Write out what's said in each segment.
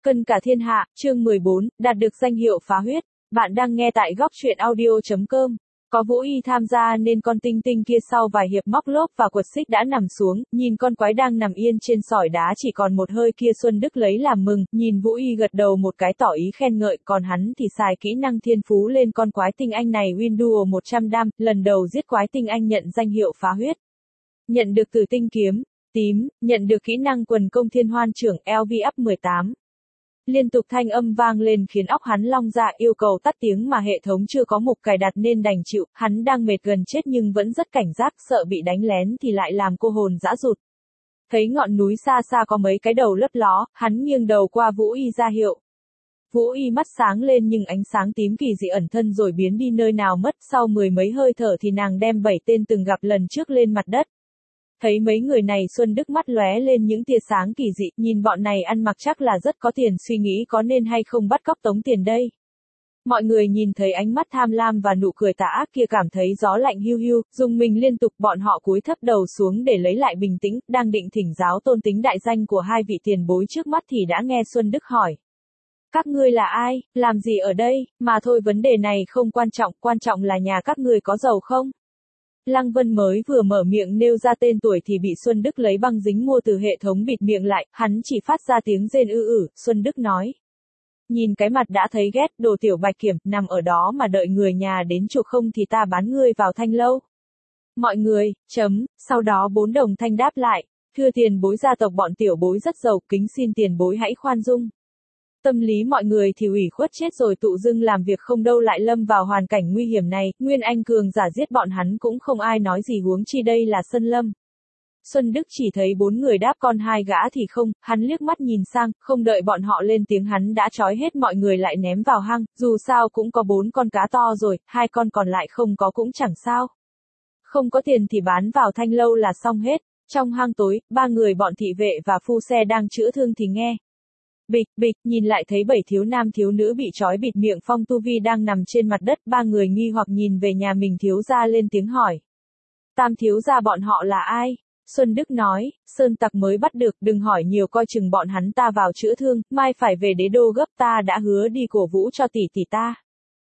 Cân cả thiên hạ, chương 14, đạt được danh hiệu phá huyết. Bạn đang nghe tại góc truyện audio.com. Có Vũ Y tham gia nên con tinh tinh kia sau vài hiệp móc lốp và quật xích đã nằm xuống, nhìn con quái đang nằm yên trên sỏi đá chỉ còn một hơi kia Xuân Đức lấy làm mừng, nhìn Vũ Y gật đầu một cái tỏ ý khen ngợi, còn hắn thì xài kỹ năng thiên phú lên con quái tinh anh này Windual 100 đam, lần đầu giết quái tinh anh nhận danh hiệu phá huyết. Nhận được Tử Tinh kiếm tím, nhận được kỹ năng quần công thiên hoan trưởng LV up 18. Liên tục thanh âm vang lên khiến óc hắn long dạ, yêu cầu tắt tiếng mà hệ thống chưa có mục cài đặt nên đành chịu, hắn đang mệt gần chết nhưng vẫn rất cảnh giác, sợ bị đánh lén thì lại làm cô hồn dã rụt. Thấy ngọn núi xa xa có mấy cái đầu lấp ló, hắn nghiêng đầu qua Vũ Y ra hiệu. Vũ Y mắt sáng lên nhưng ánh sáng tím kỳ dị ẩn thân rồi biến đi nơi nào mất, sau mười mấy hơi thở thì nàng đem 7 tên từng gặp lần trước lên mặt đất. Thấy mấy người này Xuân Đức mắt lóe lên những tia sáng kỳ dị, nhìn bọn này ăn mặc chắc là rất có tiền, suy nghĩ có nên hay không bắt cóc tống tiền đây. Mọi người nhìn thấy ánh mắt tham lam và nụ cười tà ác kia cảm thấy gió lạnh hiu hiu, dùng mình liên tục, bọn họ cúi thấp đầu xuống để lấy lại bình tĩnh, đang định thỉnh giáo tôn tính đại danh của hai vị tiền bối trước mắt thì đã nghe Xuân Đức hỏi. Các ngươi là ai, làm gì ở đây, mà thôi vấn đề này không quan trọng là nhà các ngươi có giàu không? Lăng Vân mới vừa mở miệng nêu ra tên tuổi thì bị Xuân Đức lấy băng dính mua từ hệ thống bịt miệng lại, hắn chỉ phát ra tiếng rên Xuân Đức nói. Nhìn cái mặt đã thấy ghét, đồ tiểu bạch kiểm, nằm ở đó mà đợi người nhà đến chuộc không thì ta bán ngươi vào thanh lâu. Mọi người, sau đó 4 đồng thanh đáp lại, thưa tiền bối gia tộc bọn tiểu bối rất giàu, kính xin tiền bối hãy khoan dung. Tâm lý mọi người thì ủy khuất chết rồi, tự dưng làm việc không đâu lại lâm vào hoàn cảnh nguy hiểm này, Nguyên Anh cường giả giết bọn hắn cũng không ai nói gì huống chi đây là sân lâm. Xuân Đức chỉ thấy 4 người đáp con 2 gã thì không, hắn liếc mắt nhìn sang, không đợi bọn họ lên tiếng hắn đã trói hết mọi người lại ném vào hang, dù sao cũng có 4 con cá to rồi, 2 con còn lại không có cũng chẳng sao. Không có tiền thì bán vào thanh lâu là xong hết. Trong hang tối, 3 người bọn thị vệ và phu xe đang chữa thương thì nghe. Bịch, bịch, nhìn lại thấy 7 thiếu nam thiếu nữ bị trói bịt miệng Phong Tu Vi đang nằm trên mặt đất, 3 người nghi hoặc nhìn về nhà mình thiếu gia lên tiếng hỏi. Tam thiếu gia bọn họ là ai? Xuân Đức nói, sơn tặc mới bắt được, đừng hỏi nhiều coi chừng bọn hắn ta vào chữa thương, mai phải về đế đô gấp, ta đã hứa đi cổ vũ cho tỷ tỷ ta.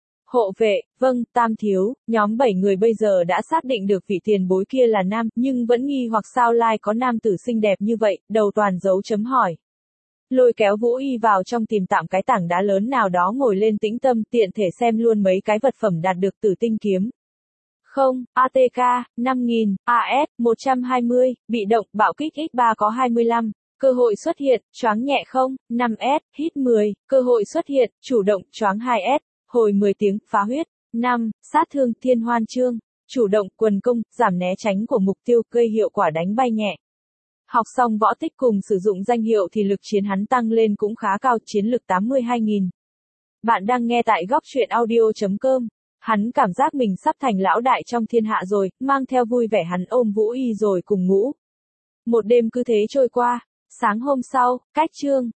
Hộ vệ, vâng, tam thiếu, nhóm 7 người bây giờ đã xác định được vị tiền bối kia là nam, nhưng vẫn nghi hoặc sao lai có nam tử xinh đẹp như vậy, đầu toàn dấu chấm hỏi. Lôi kéo Vũ Y vào trong tìm tạm cái tảng đá lớn nào đó ngồi lên tĩnh tâm, tiện thể xem luôn mấy cái vật phẩm đạt được Tử Tinh kiếm. Không, ATK, 5000, AS, 120, bị động, bạo kích X3 có 25, cơ hội xuất hiện, choáng nhẹ không, 5S, hit 10, cơ hội xuất hiện, chủ động, choáng 2S, hồi 10 tiếng, phá huyết, 5, sát thương, thiên hoan chương, chủ động, quần công, giảm né tránh của mục tiêu, gây hiệu quả đánh bay nhẹ. Học xong võ tích cùng sử dụng danh hiệu thì lực chiến hắn tăng lên cũng khá cao, chiến lực 82.000. Bạn đang nghe tại góc truyện audio.com. Hắn cảm giác mình sắp thành lão đại trong thiên hạ rồi, mang theo vui vẻ hắn ôm Vũ Y rồi cùng ngủ. Một đêm cứ thế trôi qua. Sáng hôm sau, cách chương.